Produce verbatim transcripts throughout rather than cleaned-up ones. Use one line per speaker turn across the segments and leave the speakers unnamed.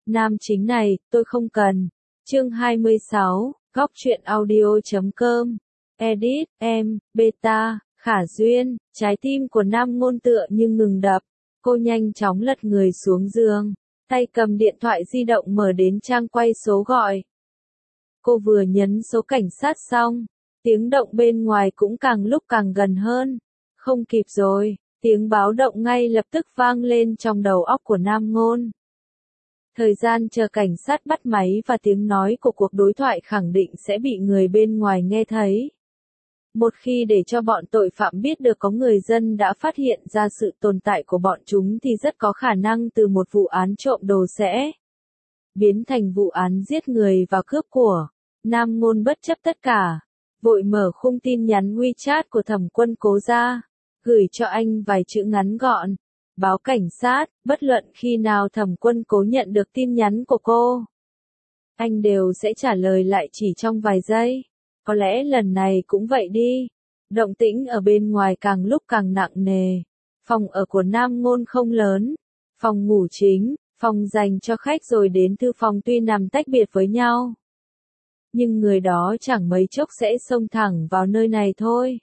Nam chính này, tôi không cần. Chương hai mươi sáu, góc truyện audio.com. Edit, em, beta, Khả Duyên, trái tim của Nam Ngôn tựa như ngừng đập. Cô nhanh chóng lật người xuống giường, tay cầm điện thoại di động mở đến trang quay số gọi. Cô vừa nhấn số cảnh sát xong, tiếng động bên ngoài cũng càng lúc càng gần hơn. Không kịp rồi, tiếng báo động ngay lập tức vang lên trong đầu óc của Nam Ngôn. Thời gian chờ cảnh sát bắt máy và tiếng nói của cuộc đối thoại khẳng định sẽ bị người bên ngoài nghe thấy. Một khi để cho bọn tội phạm biết được có người dân đã phát hiện ra sự tồn tại của bọn chúng thì rất có khả năng từ một vụ án trộm đồ sẽ biến thành vụ án giết người và cướp của. Nam Ngôn bất chấp tất cả, vội mở khung tin nhắn WeChat của Thẩm Quân Cố ra, gửi cho anh vài chữ ngắn gọn. Báo cảnh sát, bất luận khi nào Thẩm Quân Cố nhận được tin nhắn của cô, anh đều sẽ trả lời lại chỉ trong vài giây. Có lẽ lần này cũng vậy đi. Động tĩnh ở bên ngoài càng lúc càng nặng nề. Phòng ở của Nam Ngôn không lớn. Phòng ngủ chính, phòng dành cho khách rồi đến thư phòng tuy nằm tách biệt với nhau. Nhưng người đó chẳng mấy chốc sẽ xông thẳng vào nơi này thôi.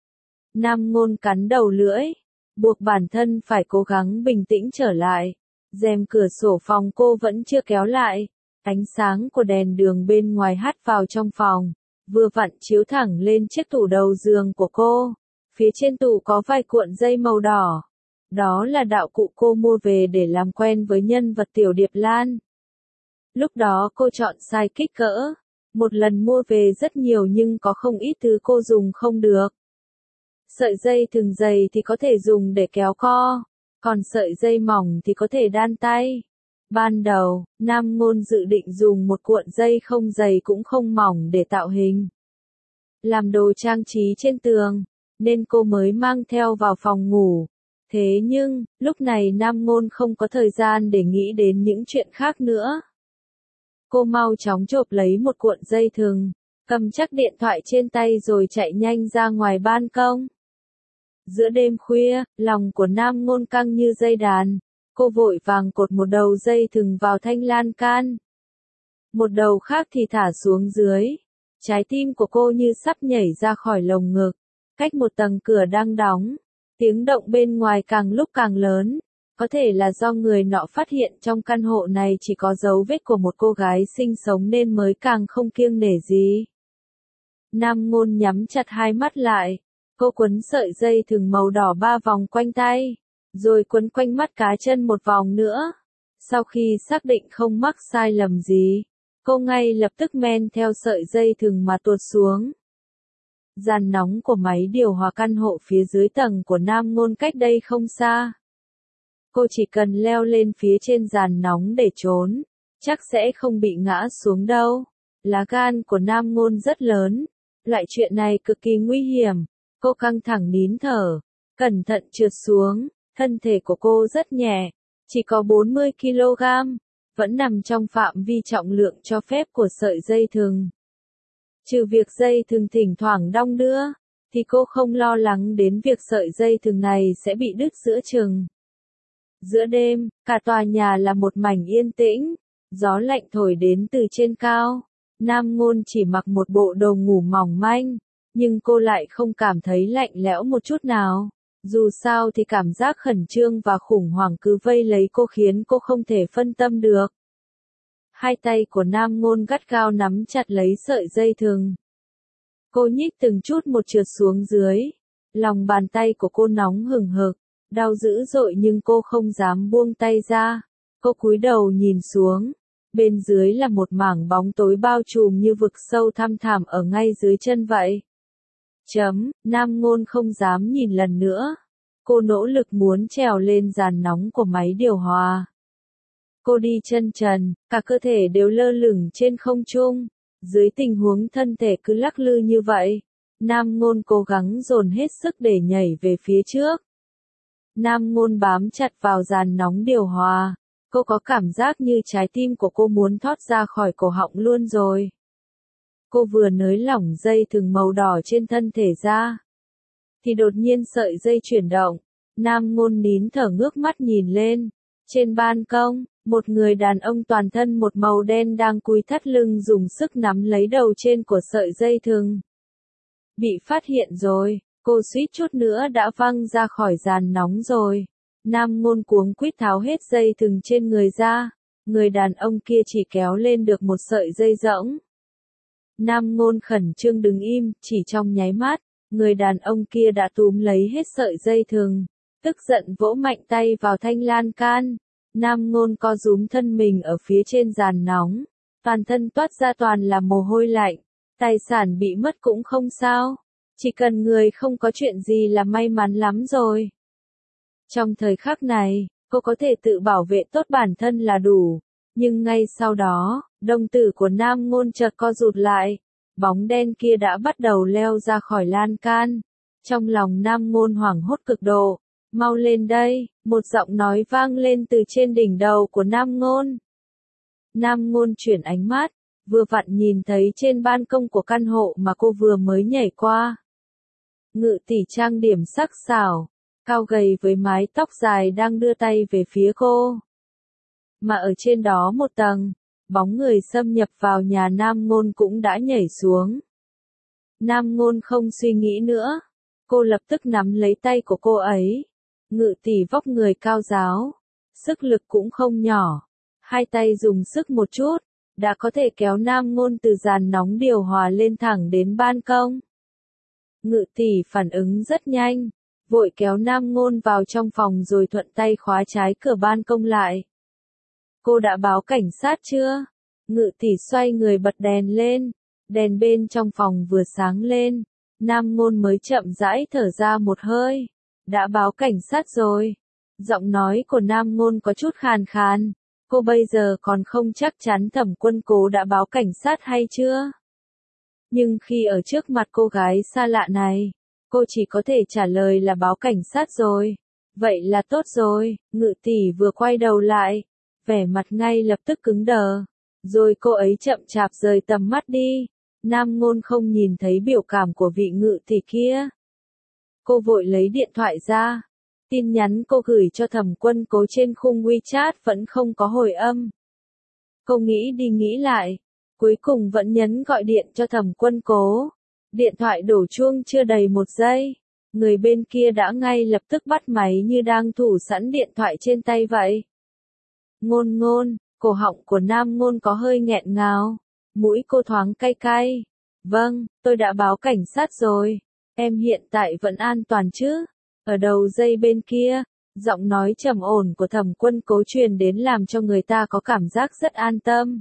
Nam Ngôn cắn đầu lưỡi, buộc bản thân phải cố gắng bình tĩnh trở lại. Rèm cửa sổ phòng cô vẫn chưa kéo lại. Ánh sáng của đèn đường bên ngoài hắt vào trong phòng, vừa vặn chiếu thẳng lên chiếc tủ đầu giường của cô. Phía trên tủ có vài cuộn dây màu đỏ. Đó là đạo cụ cô mua về để làm quen với nhân vật Tiểu Điệp Lan. Lúc đó cô chọn sai kích cỡ. Một lần mua về rất nhiều nhưng có không ít thứ cô dùng không được. Sợi dây thừng dày thì có thể dùng để kéo co, còn sợi dây mỏng thì có thể đan tay. Ban đầu, Nam Ngôn dự định dùng một cuộn dây không dày cũng không mỏng để tạo hình, làm đồ trang trí trên tường, nên cô mới mang theo vào phòng ngủ. Thế nhưng, lúc này Nam Ngôn không có thời gian để nghĩ đến những chuyện khác nữa. Cô mau chóng chộp lấy một cuộn dây thừng, cầm chắc điện thoại trên tay rồi chạy nhanh ra ngoài ban công. Giữa đêm khuya, lòng của Nam Ngôn căng như dây đàn. Cô vội vàng cột một đầu dây thừng vào thanh lan can. Một đầu khác thì thả xuống dưới. Trái tim của cô như sắp nhảy ra khỏi lồng ngực. Cách một tầng cửa đang đóng. Tiếng động bên ngoài càng lúc càng lớn. Có thể là do người nọ phát hiện trong căn hộ này chỉ có dấu vết của một cô gái sinh sống nên mới càng không kiêng nể gì. Nam Ngôn nhắm chặt hai mắt lại. Cô quấn sợi dây thừng màu đỏ ba vòng quanh tay, rồi quấn quanh mắt cá chân một vòng nữa. Sau khi xác định không mắc sai lầm gì, cô ngay lập tức men theo sợi dây thừng mà tuột xuống. Giàn nóng của máy điều hòa căn hộ phía dưới tầng của Nam Ngôn cách đây không xa. Cô chỉ cần leo lên phía trên giàn nóng để trốn, chắc sẽ không bị ngã xuống đâu. Lá gan của Nam Ngôn rất lớn, loại chuyện này cực kỳ nguy hiểm. Cô căng thẳng nín thở, cẩn thận trượt xuống. Thân thể của cô rất nhẹ, chỉ có bốn mươi ki lô gam, vẫn nằm trong phạm vi trọng lượng cho phép của sợi dây thừng. Trừ việc dây thừng thỉnh thoảng đong đưa, thì cô không lo lắng đến việc sợi dây thừng này sẽ bị đứt giữa chừng. Giữa đêm, cả tòa nhà là một mảnh yên tĩnh, gió lạnh thổi đến từ trên cao. Nam Ngôn chỉ mặc một bộ đồ ngủ mỏng manh, nhưng cô lại không cảm thấy lạnh lẽo một chút nào. Dù sao thì cảm giác khẩn trương và khủng hoảng cứ vây lấy cô khiến cô không thể phân tâm được. Hai tay của Nam Ngôn gắt gao nắm chặt lấy sợi dây thừng. Cô nhích từng chút một trượt xuống dưới. Lòng bàn tay của cô nóng hừng hực, đau dữ dội nhưng cô không dám buông tay ra. Cô cúi đầu nhìn xuống. Bên dưới là một mảng bóng tối bao trùm như vực sâu thăm thẳm ở ngay dưới chân vậy. Chấm, Nam Ngôn không dám nhìn lần nữa. Cô nỗ lực muốn trèo lên giàn nóng của máy điều hòa. Cô đi chân trần, cả cơ thể đều lơ lửng trên không trung. Dưới tình huống thân thể cứ lắc lư như vậy, Nam Ngôn cố gắng dồn hết sức để nhảy về phía trước. Nam Ngôn bám chặt vào giàn nóng điều hòa. Cô có cảm giác như trái tim của cô muốn thoát ra khỏi cổ họng luôn rồi. Cô vừa nới lỏng dây thừng màu đỏ trên thân thể ra, thì đột nhiên sợi dây chuyển động. Nam Ngôn nín thở ngước mắt nhìn lên. Trên ban công, một người đàn ông toàn thân một màu đen đang cúi thắt lưng dùng sức nắm lấy đầu trên của sợi dây thừng. Bị phát hiện rồi, cô suýt chút nữa đã văng ra khỏi giàn nóng rồi. Nam Ngôn cuống quýt tháo hết dây thừng trên người ra, người đàn ông kia chỉ kéo lên được một sợi dây rỗng. Nam Ngôn khẩn trương đứng im, chỉ trong nháy mắt, người đàn ông kia đã túm lấy hết sợi dây thừng, tức giận vỗ mạnh tay vào thanh lan can. Nam Ngôn co rúm thân mình ở phía trên giàn nóng, toàn thân toát ra toàn là mồ hôi lạnh, tài sản bị mất cũng không sao, chỉ cần người không có chuyện gì là may mắn lắm rồi. Trong thời khắc này, cô có thể tự bảo vệ tốt bản thân là đủ, nhưng ngay sau đó, đồng tử của Nam Ngôn chợt co rụt lại, bóng đen kia đã bắt đầu leo ra khỏi lan can. Trong lòng Nam Ngôn hoảng hốt cực độ. Mau lên đây, một giọng nói vang lên từ trên đỉnh đầu của Nam Ngôn. Nam Ngôn chuyển ánh mắt, vừa vặn nhìn thấy trên ban công của căn hộ mà cô vừa mới nhảy qua. Ngự tỷ trang điểm sắc sảo, cao gầy với mái tóc dài đang đưa tay về phía cô. Mà ở trên đó một tầng, bóng người xâm nhập vào nhà Nam Ngôn cũng đã nhảy xuống. Nam Ngôn không suy nghĩ nữa, cô lập tức nắm lấy tay của cô ấy. Ngự tỷ vóc người cao ráo, sức lực cũng không nhỏ, hai tay dùng sức một chút, đã có thể kéo Nam Ngôn từ giàn nóng điều hòa lên thẳng đến ban công. Ngự tỷ phản ứng rất nhanh, vội kéo Nam Ngôn vào trong phòng rồi thuận tay khóa trái cửa ban công lại. Cô đã báo cảnh sát chưa? Ngự tỷ xoay người bật đèn lên, đèn bên trong phòng vừa sáng lên, Nam Ngôn mới chậm rãi thở ra một hơi. Đã báo cảnh sát rồi. Giọng nói của Nam Ngôn có chút khàn khàn. Cô bây giờ còn không chắc chắn Thẩm Quân Cố đã báo cảnh sát hay chưa. Nhưng khi ở trước mặt cô gái xa lạ này, cô chỉ có thể trả lời là báo cảnh sát rồi. Vậy là tốt rồi, Ngự tỷ vừa quay đầu lại, vẻ mặt ngay lập tức cứng đờ. Rồi cô ấy chậm chạp rời tầm mắt đi. Nam Ngôn không nhìn thấy biểu cảm của vị ngự tỷ kia. Cô vội lấy điện thoại ra. Tin nhắn cô gửi cho Thẩm Quân Cố trên khung WeChat vẫn không có hồi âm. Cô nghĩ đi nghĩ lại, cuối cùng vẫn nhấn gọi điện cho Thẩm Quân Cố. Điện thoại đổ chuông chưa đầy một giây, người bên kia đã ngay lập tức bắt máy như đang thủ sẵn điện thoại trên tay vậy. Ngôn Ngôn, cổ họng của Nam Ngôn có hơi nghẹn ngào, mũi cô thoáng cay cay. Vâng, tôi đã báo cảnh sát rồi. Em hiện tại vẫn an toàn chứ? Ở đầu dây bên kia, giọng nói trầm ổn của Thẩm Quân Cố truyền đến làm cho người ta có cảm giác rất an tâm.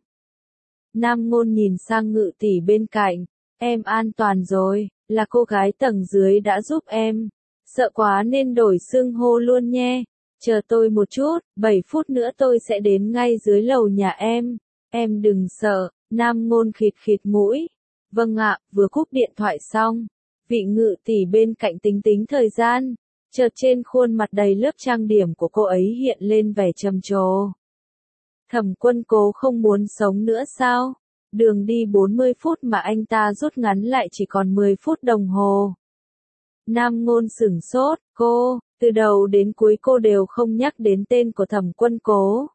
Nam Ngôn nhìn sang ngự tỷ bên cạnh, em an toàn rồi, là cô gái tầng dưới đã giúp em. Sợ quá nên đổi xưng hô luôn nhé. Chờ tôi một chút, bảy phút nữa tôi sẽ đến ngay dưới lầu nhà em. Em đừng sợ, Nam Ngôn khịt khịt mũi. Vâng ạ, vừa cúp điện thoại xong. Vị ngự tỷ bên cạnh tính tính thời gian, chợt trên khuôn mặt đầy lớp trang điểm của cô ấy hiện lên vẻ trầm trồ. Thẩm Quân Cố không muốn sống nữa sao? Đường đi bốn mươi phút mà anh ta rút ngắn lại chỉ còn mười phút đồng hồ. Nam Ngôn sửng sốt, cô, từ đầu đến cuối cô đều không nhắc đến tên của Thẩm Quân Cố.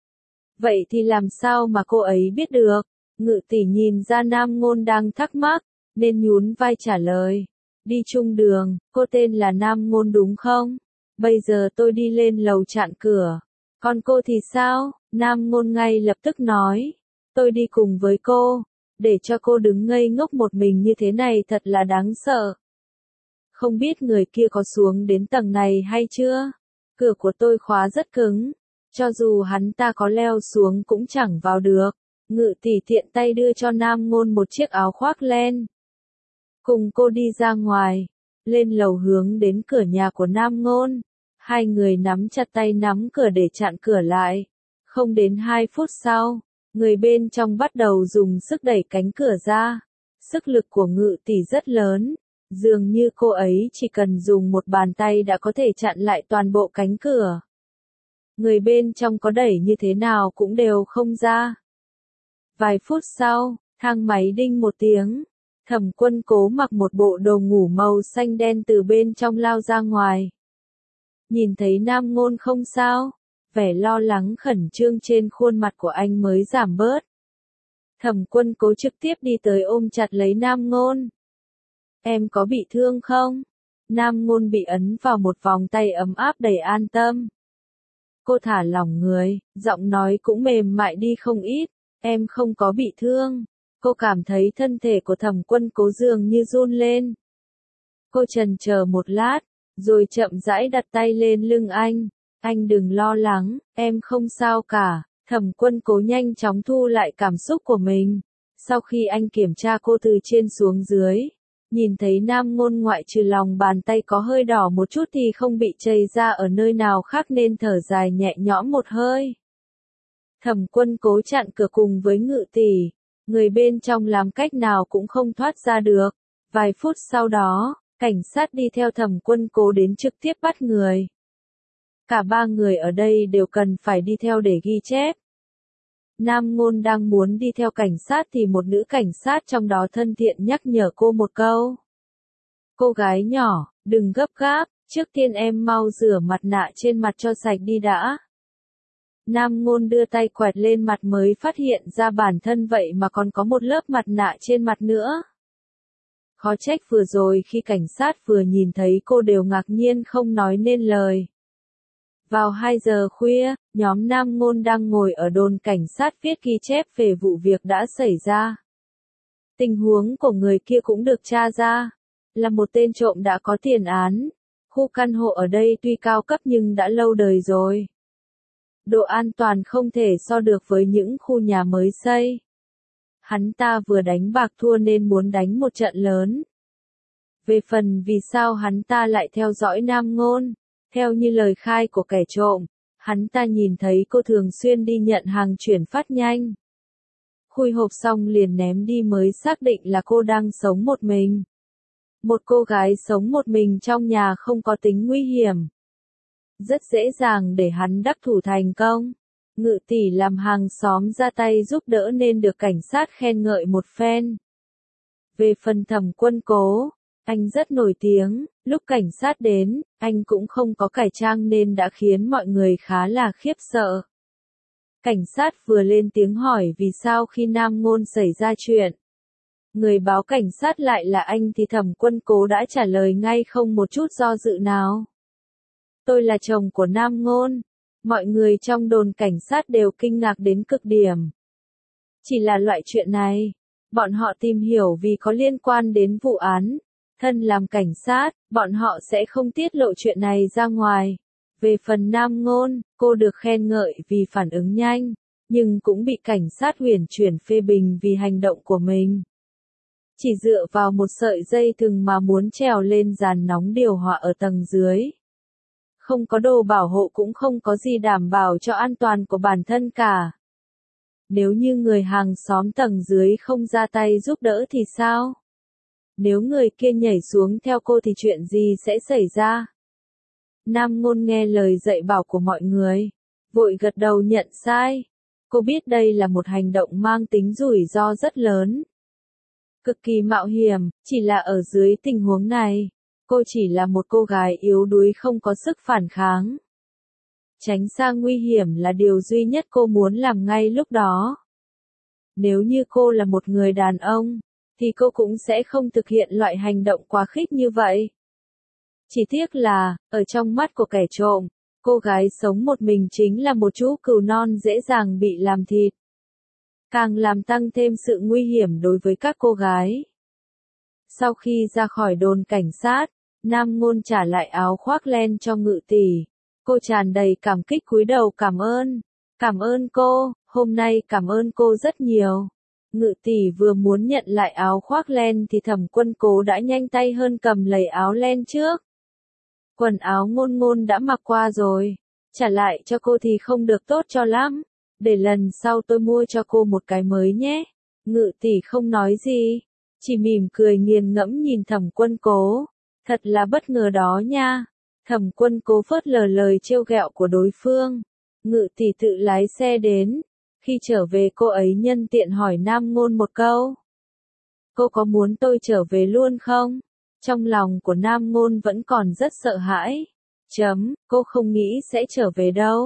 Vậy thì làm sao mà cô ấy biết được? Ngự tỷ nhìn ra Nam Ngôn đang thắc mắc, nên nhún vai trả lời. Đi chung đường, cô tên là Nam Ngôn đúng không? Bây giờ tôi đi lên lầu chặn cửa. Còn cô thì sao? Nam Ngôn ngay lập tức nói. Tôi đi cùng với cô. Để cho cô đứng ngây ngốc một mình như thế này thật là đáng sợ. Không biết người kia có xuống đến tầng này hay chưa? Cửa của tôi khóa rất cứng. Cho dù hắn ta có leo xuống cũng chẳng vào được. Ngự tỷ tiện tay đưa cho Nam Ngôn một chiếc áo khoác len. Cùng cô đi ra ngoài, lên lầu hướng đến cửa nhà của Nam Ngôn. Hai người nắm chặt tay nắm cửa để chặn cửa lại. Không đến hai phút sau, người bên trong bắt đầu dùng sức đẩy cánh cửa ra. Sức lực của ngự tỷ rất lớn, dường như cô ấy chỉ cần dùng một bàn tay đã có thể chặn lại toàn bộ cánh cửa. Người bên trong có đẩy như thế nào cũng đều không ra. Vài phút sau, thang máy đinh một tiếng. Thẩm Quân Cố mặc một bộ đồ ngủ màu xanh đen từ bên trong lao ra ngoài. Nhìn thấy Nam Ngôn không sao, vẻ lo lắng khẩn trương trên khuôn mặt của anh mới giảm bớt. Thẩm Quân Cố trực tiếp đi tới ôm chặt lấy Nam Ngôn. Em có bị thương không? Nam Ngôn bị ấn vào một vòng tay ấm áp đầy an tâm. Cô thả lỏng người, giọng nói cũng mềm mại đi không ít. Em không có bị thương. Cô cảm thấy thân thể của Thẩm Quân Cố dường như run lên. Cô chần chờ một lát, rồi chậm rãi đặt tay lên lưng anh. Anh đừng lo lắng, em không sao cả. Thẩm Quân Cố nhanh chóng thu lại cảm xúc của mình. Sau khi anh kiểm tra cô từ trên xuống dưới, nhìn thấy Nam Ngôn ngoại trừ lòng bàn tay có hơi đỏ một chút thì không bị chảy ra ở nơi nào khác nên thở dài nhẹ nhõm một hơi. Thẩm Quân Cố chặn cửa cùng với Ngự tỷ, người bên trong làm cách nào cũng không thoát ra được. Vài phút sau đó, cảnh sát đi theo Thẩm Quân Cố đến trực tiếp bắt người. Cả ba người ở đây đều cần phải đi theo để ghi chép. Nam Ngôn đang muốn đi theo cảnh sát thì một nữ cảnh sát trong đó thân thiện nhắc nhở cô một câu. Cô gái nhỏ, đừng gấp gáp, trước tiên em mau rửa mặt nạ trên mặt cho sạch đi đã. Nam Ngôn đưa tay quẹt lên mặt mới phát hiện ra bản thân vậy mà còn có một lớp mặt nạ trên mặt nữa. Khó trách vừa rồi khi cảnh sát vừa nhìn thấy cô đều ngạc nhiên không nói nên lời. Vào hai giờ khuya, nhóm Nam Ngôn đang ngồi ở đồn cảnh sát viết ghi chép về vụ việc đã xảy ra. Tình huống của người kia cũng được tra ra, là một tên trộm đã có tiền án. Khu căn hộ ở đây tuy cao cấp nhưng đã lâu đời rồi. Độ an toàn không thể so được với những khu nhà mới xây. Hắn ta vừa đánh bạc thua nên muốn đánh một trận lớn. Về phần vì sao hắn ta lại theo dõi Nam Ngôn, theo như lời khai của kẻ trộm, hắn ta nhìn thấy cô thường xuyên đi nhận hàng chuyển phát nhanh. Khui hộp xong liền ném đi mới xác định là cô đang sống một mình. Một cô gái sống một mình trong nhà không có tính nguy hiểm. Rất dễ dàng để hắn đắc thủ thành công. Ngự tỷ làm hàng xóm ra tay giúp đỡ nên được cảnh sát khen ngợi một phen. Về phần Thẩm Quân Cố, anh rất nổi tiếng, lúc cảnh sát đến, anh cũng không có cải trang nên đã khiến mọi người khá là khiếp sợ. Cảnh sát vừa lên tiếng hỏi vì sao khi Nam Ngôn xảy ra chuyện. Người báo cảnh sát lại là anh thì Thẩm Quân Cố đã trả lời ngay không một chút do dự nào. Tôi là chồng của Nam Ngôn. Mọi người trong đồn cảnh sát đều kinh ngạc đến cực điểm. Chỉ là loại chuyện này, bọn họ tìm hiểu vì có liên quan đến vụ án. Thân làm cảnh sát, bọn họ sẽ không tiết lộ chuyện này ra ngoài. Về phần Nam Ngôn, cô được khen ngợi vì phản ứng nhanh, nhưng cũng bị cảnh sát huyền chuyển phê bình vì hành động của mình. Chỉ dựa vào một sợi dây thừng mà muốn trèo lên giàn nóng điều hòa ở tầng dưới. Không có đồ bảo hộ cũng không có gì đảm bảo cho an toàn của bản thân cả. Nếu như người hàng xóm tầng dưới không ra tay giúp đỡ thì sao? Nếu người kia nhảy xuống theo cô thì chuyện gì sẽ xảy ra? Nam Ngôn nghe lời dạy bảo của mọi người, vội gật đầu nhận sai. Cô biết đây là một hành động mang tính rủi ro rất lớn. Cực kỳ mạo hiểm, chỉ là ở dưới tình huống này, cô chỉ là một cô gái yếu đuối không có sức phản kháng. Tránh xa nguy hiểm là điều duy nhất cô muốn làm ngay lúc đó. Nếu như cô là một người đàn ông, thì cô cũng sẽ không thực hiện loại hành động quá khích như vậy. Chỉ tiếc là, ở trong mắt của kẻ trộm, cô gái sống một mình chính là một chú cừu non dễ dàng bị làm thịt. Càng làm tăng thêm sự nguy hiểm đối với các cô gái. Sau khi ra khỏi đồn cảnh sát, Nam Ngôn trả lại áo khoác len cho Ngự tỷ. Cô tràn đầy cảm kích cúi đầu cảm ơn. Cảm ơn cô, hôm nay cảm ơn cô rất nhiều. Ngự tỷ vừa muốn nhận lại áo khoác len thì Thẩm Quân Cố đã nhanh tay hơn cầm lấy áo len trước. Quần áo Ngôn Ngôn đã mặc qua rồi, trả lại cho cô thì không được tốt cho lắm. Để lần sau tôi mua cho cô một cái mới nhé. Ngự tỷ không nói gì, chỉ mỉm cười nghiền ngẫm nhìn Thẩm Quân Cố. Thật là bất ngờ đó nha. Thẩm Quân Cố phớt lờ lời trêu ghẹo của đối phương. Ngự tỷ tự lái xe đến. Khi trở về cô ấy nhân tiện hỏi Nam Ngôn một câu. Cô có muốn tôi trở về luôn không? Trong lòng của Nam Ngôn vẫn còn rất sợ hãi. Chấm, cô không nghĩ sẽ trở về đâu.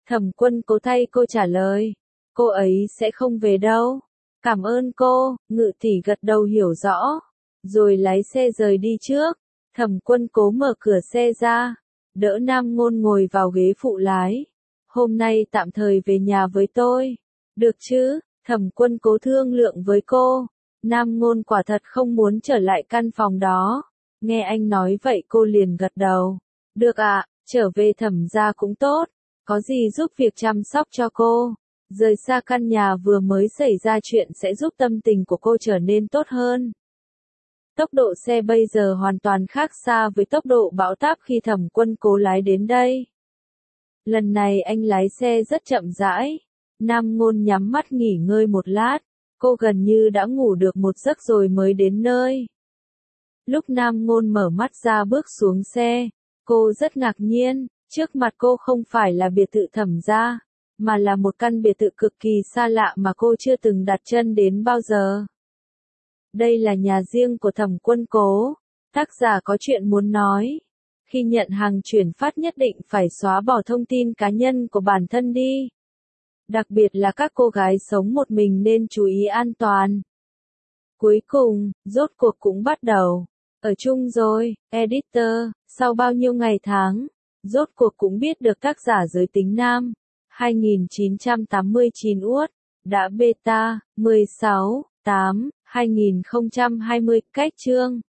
Thẩm Quân Cố thay cô trả lời. Cô ấy sẽ không về đâu. Cảm ơn cô, Ngự tỷ gật đầu hiểu rõ. Rồi lái xe rời đi trước. Thẩm Quân Cố mở cửa xe ra. Đỡ Nam Ngôn ngồi vào ghế phụ lái. Hôm nay tạm thời về nhà với tôi. Được chứ, Thẩm Quân Cố thương lượng với cô. Nam Ngôn quả thật không muốn trở lại căn phòng đó. Nghe anh nói vậy cô liền gật đầu. Được ạ, trở về Thẩm gia cũng tốt. Có gì giúp việc chăm sóc cho cô. Rời xa căn nhà vừa mới xảy ra chuyện sẽ giúp tâm tình của cô trở nên tốt hơn. Tốc độ xe bây giờ hoàn toàn khác xa với tốc độ bão táp khi Thẩm Quân Cố lái đến đây. Lần này anh lái xe rất chậm rãi. Nam Ngôn nhắm mắt nghỉ ngơi một lát. Cô gần như đã ngủ được một giấc rồi mới đến nơi. Lúc Nam Ngôn mở mắt ra bước xuống xe, cô rất ngạc nhiên. Trước mặt cô không phải là biệt thự Thẩm gia, mà là một căn biệt thự cực kỳ xa lạ mà cô chưa từng đặt chân đến bao giờ. Đây là nhà riêng của Thẩm Quân Cố. Tác giả có chuyện muốn nói. Khi nhận hàng chuyển phát nhất định phải xóa bỏ thông tin cá nhân của bản thân đi. Đặc biệt là các cô gái sống một mình nên chú ý an toàn. Cuối cùng, rốt cuộc cũng bắt đầu. Ở chung rồi, editor, sau bao nhiêu ngày tháng, rốt cuộc cũng biết được tác giả giới tính nam. hai nghìn chín trăm tám mươi chín uất, đã beta, mười sáu, tám, hai nghìn không trăm hai mươi, cách chương.